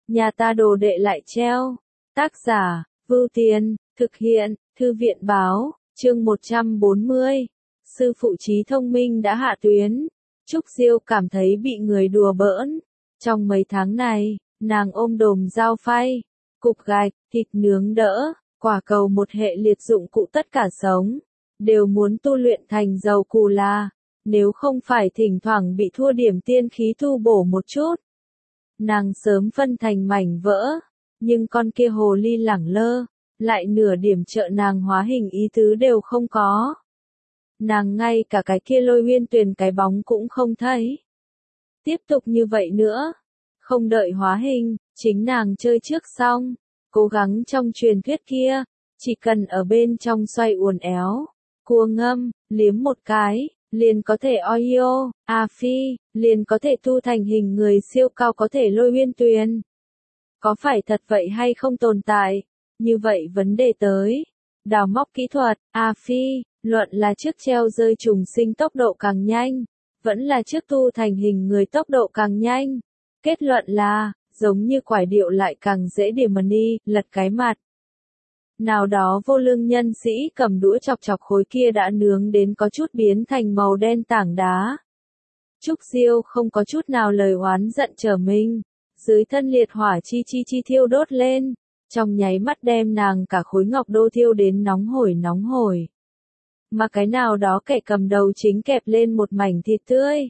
nhà ta đồ đệ lại treo. Tác giả, Vưu Tiền, thực hiện, Thư viện báo, chương 140. Sư phụ trí thông minh đã hạ tuyến. Trúc Diêu cảm thấy bị người đùa bỡn. Trong mấy tháng này, nàng ôm đồm dao phay, cục gạch, thịt nướng đỡ, quả cầu một hệ liệt dụng cụ tất cả sống, đều muốn tu luyện thành dầu cù la, nếu không phải thỉnh thoảng bị thua điểm tiên khí tu bổ một chút. Nàng sớm phân thành mảnh vỡ, nhưng con kia hồ ly lẳng lơ, lại nửa điểm trợ nàng hóa hình ý tứ đều không có. Nàng ngay cả cái kia Lôi Uyên Tuyền cái bóng cũng không thấy. Tiếp tục như vậy nữa, không đợi hóa hình, chính nàng chơi trước xong, cố gắng trong truyền thuyết kia, chỉ cần ở bên trong xoay uốn éo, cua ngâm, liếm một cái, liền có thể oio, phi, liền có thể tu thành hình người siêu cao có thể Lôi Uyên Tuyền. Có phải thật vậy hay không tồn tại? Như vậy vấn đề tới. Đào móc kỹ thuật, phi, luận là trước treo rơi trùng sinh tốc độ càng nhanh, vẫn là trước tu thành hình người tốc độ càng nhanh. Kết luận là, giống như quải điệu lại càng dễ điểm đi, lật cái mặt. Nào đó vô lương nhân sĩ cầm đũa chọc chọc khối kia đã nướng đến có chút biến thành màu đen tảng đá. Trúc Diêu không có chút nào lời oán giận trở mình, dưới thân liệt hỏa chi thiêu đốt lên, trong nháy mắt đem nàng cả khối ngọc đô thiêu đến nóng hổi. Mà cái nào đó kẻ cầm đầu chính kẹp lên một mảnh thịt tươi,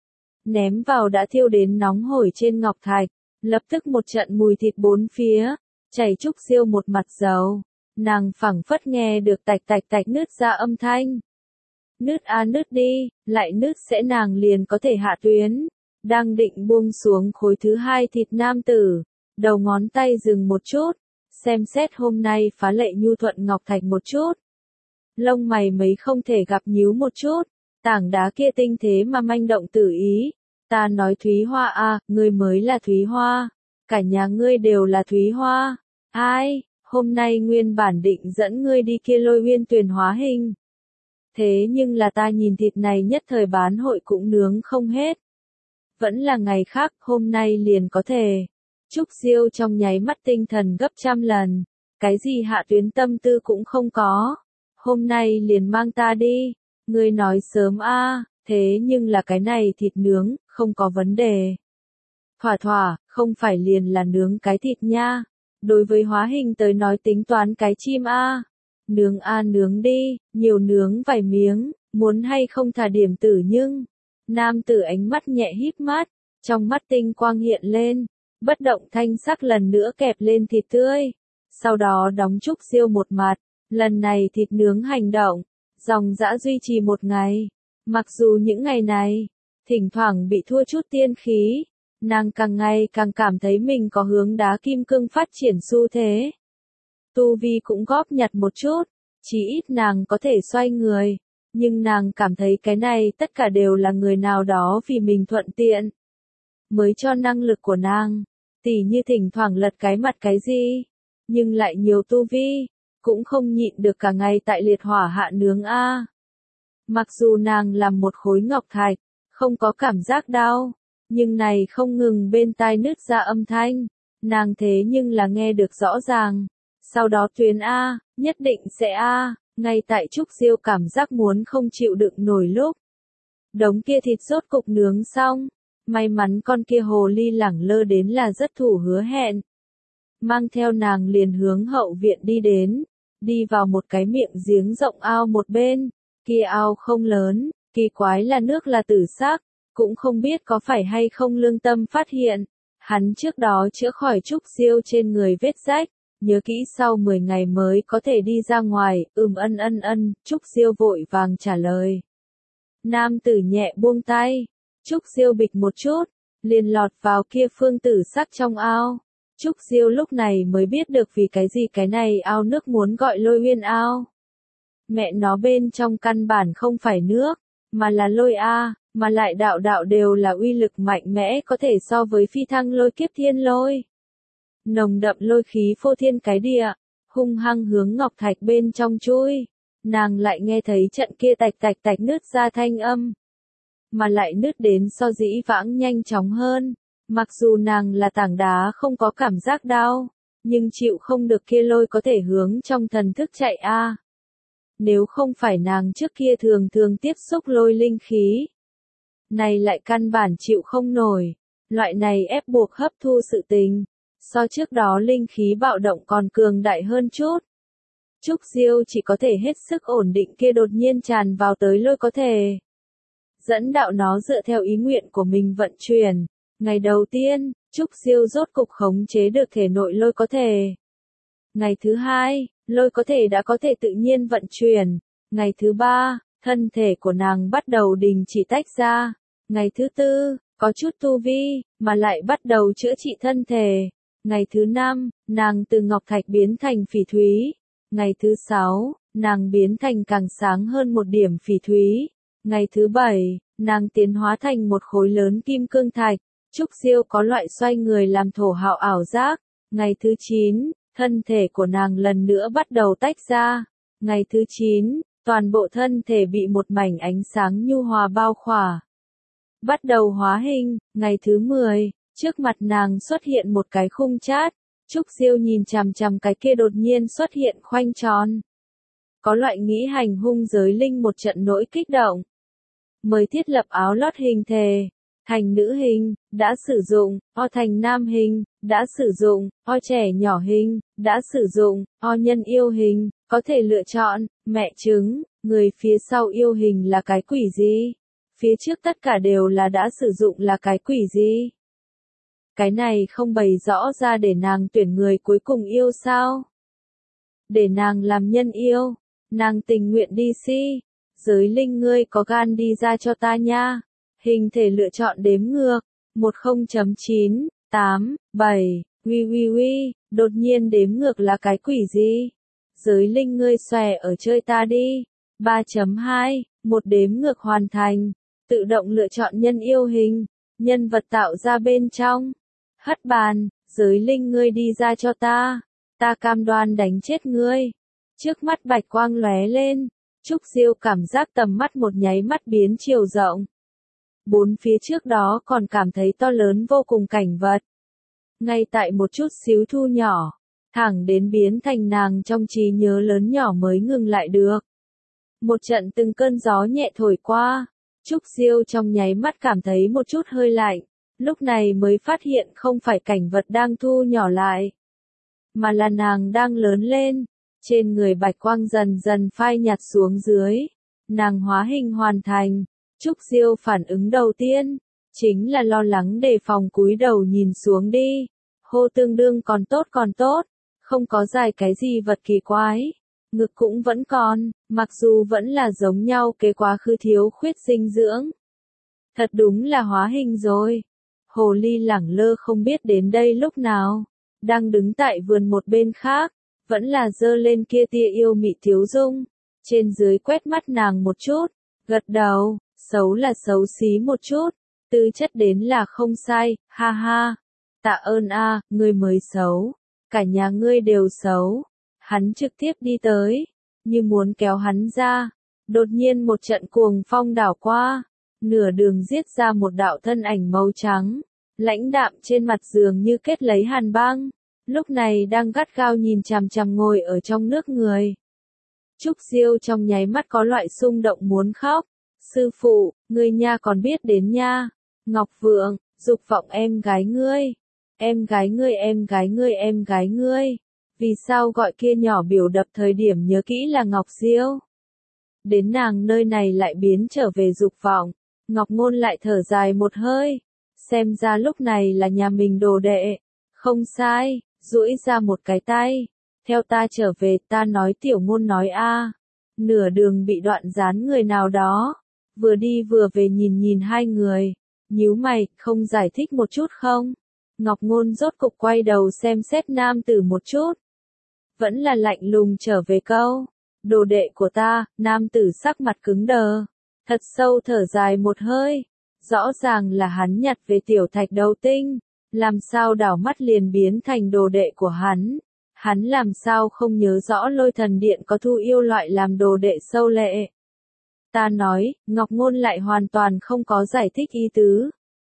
ném vào đã thiêu đến nóng hổi trên ngọc thạch, lập tức một trận mùi thịt bốn phía, chảy Trúc Diêu một mặt dầu, nàng phảng phất nghe được tạch nứt ra âm thanh. Nứt nứt đi, lại nứt sẽ nàng liền có thể hạ tuyến. Đang định buông xuống khối thứ hai thịt nam tử, đầu ngón tay dừng một chút, xem xét hôm nay phá lệ nhu thuận ngọc thạch một chút. Lông mày mấy không thể gặp nhíu một chút, tảng đá kia tinh thế mà manh động tử ý. Ta nói Thúy Hoa ngươi mới là Thúy Hoa, cả nhà ngươi đều là Thúy Hoa. Ai, hôm nay nguyên bản định dẫn ngươi đi kia Lôi Uyên Tuyền hóa hình. Thế nhưng là ta nhìn thịt này nhất thời bán hội cũng nướng không hết. Vẫn là ngày khác, hôm nay liền có thể. Trúc Diêu trong nháy mắt tinh thần gấp trăm lần, cái gì hạ tuyến tâm tư cũng không có. Hôm nay liền mang ta đi, ngươi nói sớm thế nhưng là cái này thịt nướng, không có vấn đề. Thỏa, không phải liền là nướng cái thịt nha. Đối với hóa hình tới nói tính toán cái chim nướng nướng đi, nhiều nướng vài miếng, muốn hay không thả điểm tử nhưng. Nam tử ánh mắt nhẹ híp mắt, trong mắt tinh quang hiện lên, bất động thanh sắc lần nữa kẹp lên thịt tươi, sau đó đóng Trúc Diêu một mặt, lần này thịt nướng hành động, dòng dã duy trì một ngày. Mặc dù những ngày này, thỉnh thoảng bị thua chút tiên khí, nàng càng ngày càng cảm thấy mình có hướng đá kim cương phát triển xu thế. Tu vi cũng góp nhặt một chút, chỉ ít nàng có thể xoay người. Nhưng nàng cảm thấy cái này tất cả đều là người nào đó vì mình thuận tiện. Mới cho năng lực của nàng, tỉ như thỉnh thoảng lật cái mặt cái gì. Nhưng lại nhiều tu vi, cũng không nhịn được cả ngày tại liệt hỏa hạ nướng Mặc dù nàng làm một khối ngọc thạch, không có cảm giác đau, nhưng này không ngừng bên tai nứt ra âm thanh. Nàng thế nhưng là nghe được rõ ràng. Sau đó tuyến nhất định sẽ ngay tại Trúc Diêu cảm giác muốn không chịu đựng nổi lúc. Đống kia thịt rốt cục nướng xong, may mắn con kia hồ ly lẳng lơ đến là rất thủ hứa hẹn. Mang theo nàng liền hướng hậu viện đi đến, đi vào một cái miệng giếng rộng ao một bên, kia ao không lớn, kỳ quái là nước là tử sắc, cũng không biết có phải hay không lương tâm phát hiện. Hắn trước đó chữa khỏi Trúc Diêu trên người vết rách. Nhớ kỹ sau 10 ngày mới có thể đi ra ngoài, ân, Trúc Diêu vội vàng trả lời. Nam tử nhẹ buông tay, Trúc Diêu bịch một chút, liền lọt vào kia phương tử sắc trong ao. Trúc Diêu lúc này mới biết được vì cái gì cái này ao nước muốn gọi Lôi Uyên ao. Mẹ nó bên trong căn bản không phải nước, mà là lôi mà lại đạo đều là uy lực mạnh mẽ có thể so với phi thăng lôi kiếp thiên lôi. Nồng đậm lôi khí phô thiên cái địa, hung hăng hướng ngọc thạch bên trong chui, nàng lại nghe thấy trận kia tạch nứt ra thanh âm, mà lại nứt đến so dĩ vãng nhanh chóng hơn, Mặc dù nàng là tảng đá không có cảm giác đau, nhưng chịu không được kia lôi có thể hướng trong thần thức chạy a. Nếu không phải nàng trước kia thường thường tiếp xúc lôi linh khí, này lại căn bản chịu không nổi, loại này ép buộc hấp thu sự tình, so trước đó linh khí bạo động còn cường đại hơn chút. Trúc Diêu chỉ có thể hết sức ổn định kia đột nhiên tràn vào tới lôi có thể. Dẫn đạo nó dựa theo ý nguyện của mình vận chuyển. Ngày đầu tiên, Trúc Diêu rốt cục khống chế được thể nội lôi có thể. Ngày thứ hai, lôi có thể đã có thể tự nhiên vận chuyển. Ngày thứ ba, thân thể của nàng bắt đầu đình chỉ tách ra. Ngày thứ tư, có chút tu vi, mà lại bắt đầu chữa trị thân thể. Ngày thứ năm, nàng từ ngọc thạch biến thành phỉ thúy. Ngày thứ sáu, nàng biến thành càng sáng hơn một điểm phỉ thúy. Ngày thứ bảy, nàng tiến hóa thành một khối lớn kim cương thạch. Trúc Diêu có loại xoay người làm thổ hào ảo giác. Ngày thứ 9, thân thể của nàng lần nữa bắt đầu tách ra. Ngày thứ 9, toàn bộ thân thể bị một mảnh ánh sáng nhu hòa bao khỏa. Bắt đầu hóa hình. Ngày thứ 10, trước mặt nàng xuất hiện một cái khung chát. Trúc Diêu nhìn chằm chằm cái kia đột nhiên xuất hiện khoanh tròn. Có loại nghĩ hành hung giới linh một trận nỗi kích động. Mời thiết lập áo lót hình thể. Thành nữ hình, đã sử dụng, o thành nam hình, đã sử dụng, o trẻ nhỏ hình, đã sử dụng, o nhân yêu hình, có thể lựa chọn, mẹ trứng, người phía sau yêu hình là cái quỷ gì? Phía trước tất cả đều là đã sử dụng là cái quỷ gì? Cái này không bày rõ ra để nàng tuyển người cuối cùng yêu sao? Để nàng làm nhân yêu, nàng tình nguyện đi si, giới linh ngươi có gan đi ra cho ta nha. Hình thể lựa chọn đếm ngược, 10.9, 8, 7, đột nhiên đếm ngược là cái quỷ gì? Giới linh ngươi xòe ở chơi ta đi. 3.2, một đếm ngược hoàn thành, tự động lựa chọn nhân yêu hình, nhân vật tạo ra bên trong. Hất bàn, giới linh ngươi đi ra cho ta cam đoan đánh chết ngươi. Trước mắt bạch quang lóe lên, Trúc Diêu cảm giác tầm mắt một nháy mắt biến chiều rộng. Bốn phía trước đó còn cảm thấy to lớn vô cùng cảnh vật. Ngay tại một chút xíu thu nhỏ, thẳng đến biến thành nàng trong trí nhớ lớn nhỏ mới ngừng lại được. Một trận từng cơn gió nhẹ thổi qua, Trúc Diêu trong nháy mắt cảm thấy một chút hơi lạnh, lúc này mới phát hiện không phải cảnh vật đang thu nhỏ lại, mà là nàng đang lớn lên. Trên người bạch quang dần dần phai nhạt xuống dưới, nàng hóa hình hoàn thành. Trúc Diêu phản ứng đầu tiên, chính là lo lắng đề phòng cúi đầu nhìn xuống đi. Hô tương đương còn tốt, không có dài cái gì vật kỳ quái. Ngực cũng vẫn còn, mặc dù vẫn là giống nhau cái quá khứ thiếu khuyết dinh dưỡng. Thật đúng là hóa hình rồi. Hồ ly lẳng lơ không biết đến đây lúc nào, đang đứng tại vườn một bên khác, vẫn là giơ lên kia tia yêu mị thiếu dung. Trên dưới quét mắt nàng một chút, gật đầu. Xấu là xấu xí một chút, tư chất đến là không sai, ha ha. Tạ ơn a, ngươi mới xấu, cả nhà ngươi đều xấu. Hắn trực tiếp đi tới, như muốn kéo hắn ra. Đột nhiên một trận cuồng phong đảo qua, nửa đường giết ra một đạo thân ảnh màu trắng, lãnh đạm trên mặt giường như kết lấy hàn băng. Lúc này đang gắt gao nhìn chằm chằm ngồi ở trong nước người. Trúc Diêu trong nháy mắt có loại xung động muốn khóc. Sư phụ, ngươi nha còn biết đến nha. Ngọc Vượng, dục vọng em gái ngươi. Em gái ngươi, em gái ngươi, em gái ngươi. Vì sao gọi kia nhỏ biểu đập thời điểm nhớ kỹ là Ngọc Diêu? Đến nàng nơi này lại biến trở về dục vọng. Ngọc Ngôn lại thở dài một hơi. Xem ra lúc này là nhà mình đồ đệ. Không sai, duỗi ra một cái tay. Theo ta trở về, ta nói tiểu ngôn nói a. Nửa đường bị đoạn gián người nào đó. Vừa đi vừa về nhìn nhìn hai người, nhíu mày, không giải thích một chút không? Ngọc Ngôn rốt cục quay đầu xem xét nam tử một chút. Vẫn là lạnh lùng trở về câu. Đồ đệ của ta, nam tử sắc mặt cứng đờ. Thật sâu thở dài một hơi. Rõ ràng là hắn nhặt về tiểu thạch đầu tinh. Làm sao đảo mắt liền biến thành đồ đệ của hắn. Hắn làm sao không nhớ rõ lôi thần điện có thu yêu loại làm đồ đệ sâu lệ. Ta nói, Ngọc Ngôn lại hoàn toàn không có giải thích ý tứ.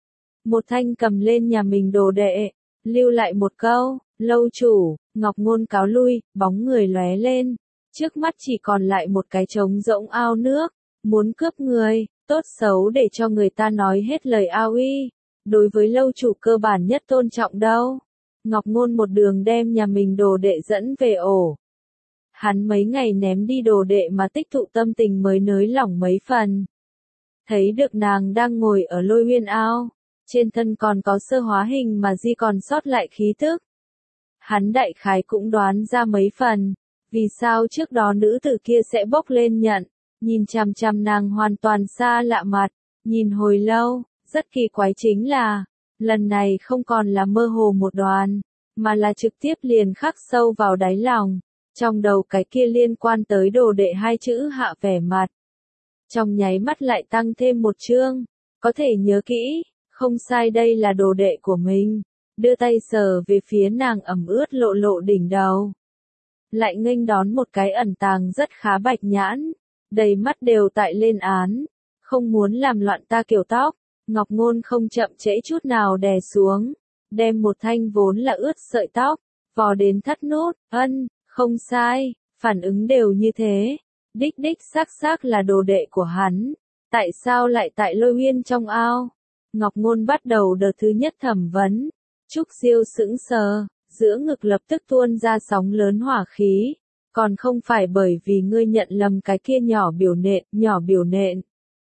Một Thanh cầm lên nhà mình đồ đệ, lưu lại một câu, lâu chủ, Ngọc Ngôn cáo lui, bóng người lóe lên. Trước mắt chỉ còn lại một cái trống rỗng ao nước, muốn cướp người, tốt xấu để cho người ta nói hết lời ao uy. Đối với lâu chủ cơ bản nhất tôn trọng đâu. Ngọc Ngôn một đường đem nhà mình đồ đệ dẫn về ổ. Hắn mấy ngày ném đi đồ đệ mà tích tụ tâm tình mới nới lỏng mấy phần. Thấy được nàng đang ngồi ở Lôi Uyên ao, trên thân còn có sơ hóa hình mà di còn sót lại khí tức. Hắn đại khái cũng đoán ra mấy phần, vì sao trước đó nữ tử kia sẽ bốc lên nhận, nhìn chằm chằm nàng hoàn toàn xa lạ mặt, nhìn hồi lâu, rất kỳ quái chính là, lần này không còn là mơ hồ một đoàn, mà là trực tiếp liền khắc sâu vào đáy lòng, trong đầu cái kia liên quan tới đồ đệ hai chữ hạ vẻ mặt. Trong nháy mắt lại tăng thêm một chương, có thể nhớ kỹ, không sai đây là đồ đệ của mình, đưa tay sờ về phía nàng ẩm ướt lộ lộ đỉnh đầu. Lại nghênh đón một cái ẩn tàng rất khá bạch nhãn, đầy mắt đều tại lên án, không muốn làm loạn ta kiểu tóc, Ngọc Ngôn không chậm trễ chút nào đè xuống, đem một thanh vốn là ướt sợi tóc, vò đến thắt nút, không sai, phản ứng đều như thế, đích xác là đồ đệ của hắn, tại sao lại tại Lôi Uyên trong ao? Ngọc Ngôn bắt đầu đợt thứ nhất thẩm vấn, Trúc Diêu sững sờ, giữa ngực lập tức tuôn ra sóng lớn hỏa khí, còn không phải bởi vì ngươi nhận lầm cái kia nhỏ biểu nện.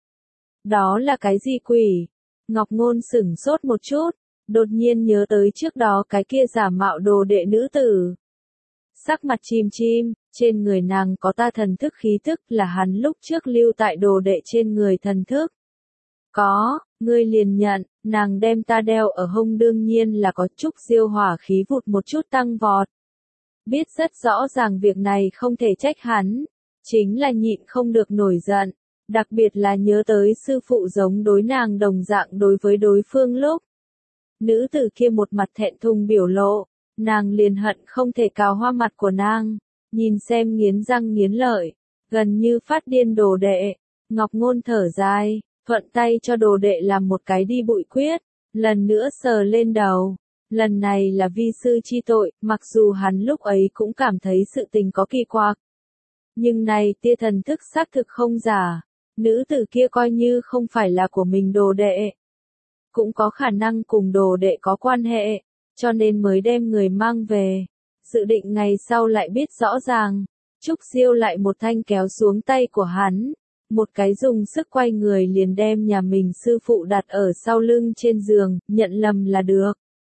Đó là cái gì quỷ? Ngọc Ngôn sửng sốt một chút, đột nhiên nhớ tới trước đó cái kia giả mạo đồ đệ nữ tử. Sắc mặt chim, trên người nàng có ta thần thức khí tức là hắn lúc trước lưu tại đồ đệ trên người thần thức. Có, ngươi liền nhận, nàng đem ta đeo ở hông đương nhiên là có. Trúc Diêu hỏa khí vụt một chút tăng vọt. Biết rất rõ ràng việc này không thể trách hắn, chính là nhịn không được nổi giận, đặc biệt là nhớ tới sư phụ giống đối nàng đồng dạng đối với đối phương lúc. Nữ tử kia một mặt thẹn thùng biểu lộ, nàng liền hận không thể cào hoa mặt của nàng, nhìn xem nghiến răng nghiến lợi, gần như phát điên đồ đệ. Ngọc Ngôn thở dài, thuận tay cho đồ đệ làm một cái đi bụi quyết, lần nữa sờ lên đầu. Lần này là vi sư chi tội, mặc dù hắn lúc ấy cũng cảm thấy sự tình có kỳ quặc. Nhưng này tia thần thức xác thực không giả, nữ tử kia coi như không phải là của mình đồ đệ. Cũng có khả năng cùng đồ đệ có quan hệ, cho nên mới đem người mang về. Dự định ngày sau lại biết rõ ràng, Trúc Diêu lại một thanh kéo xuống tay của hắn, một cái dùng sức quay người liền đem nhà mình sư phụ đặt ở sau lưng trên giường, nhận lầm là được.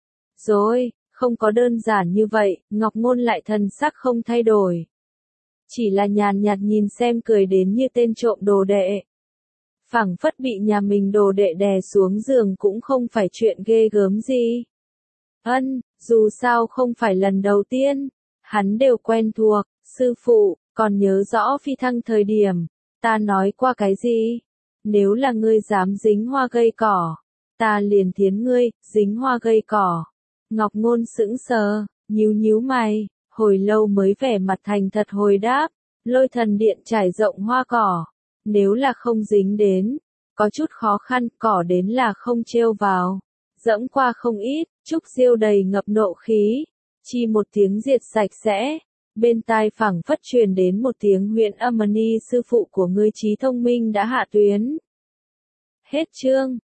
Rồi, không có đơn giản như vậy, Ngọc Ngôn lại thần sắc không thay đổi. Chỉ là nhàn nhạt nhìn xem cười đến như tên trộm đồ đệ. Phảng phất bị nhà mình đồ đệ đè xuống giường cũng không phải chuyện ghê gớm gì. Dù sao không phải lần đầu tiên, hắn đều quen thuộc, sư phụ, còn nhớ rõ phi thăng thời điểm, ta nói qua cái gì? Nếu là ngươi dám dính hoa gây cỏ, ta liền thiến ngươi, dính hoa gây cỏ. Ngọc Ngôn sững sờ, nhíu mày, hồi lâu mới vẻ mặt thành thật hồi đáp, Lôi Thần Điện trải rộng hoa cỏ, nếu là không dính đến, có chút khó khăn, cỏ đến là không trêu vào, dẫm qua không ít. Trúc Diêu đầy ngập nộ khí, chi một tiếng diệt sạch sẽ, bên tai phảng phất truyền đến một tiếng huyện âm ni sư phụ của ngươi trí thông minh đã hạ tuyến. Hết chương.